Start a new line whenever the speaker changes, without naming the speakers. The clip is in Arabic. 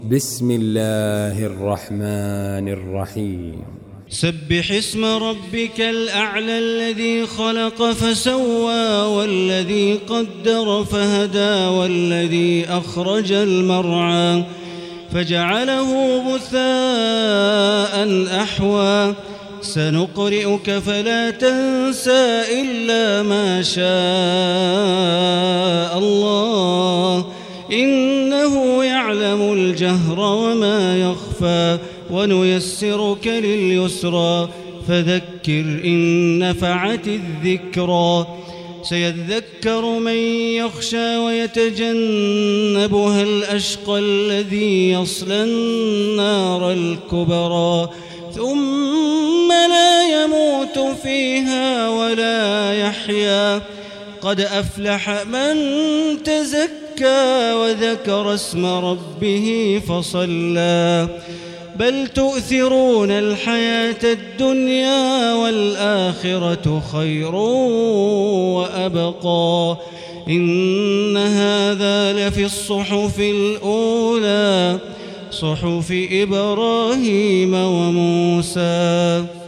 بسم الله الرحمن الرحيم.
سبح اسم ربك الأعلى الذي خلق فسوى والذي قدر فهدى والذي أخرج المرعى فجعله غثاء أحوى سنقرئك فلا تنسى إلا ما شاء الله إنه يعلم الجهر وما يخفى ونيسرك لليسرى فذكر إن نفعت الذكرى سيذكر من يخشى ويتجنبها الأشقى الذي يصلى النار الكبرى ثم لا يموت فيها ولا يحيا قد أفلح من تزكى وذكر اسم ربه فصلى بل تؤثرون الحياة الدنيا والآخرة خير وأبقى إن هذا لفي الصحف الأولى صحف إبراهيم وموسى.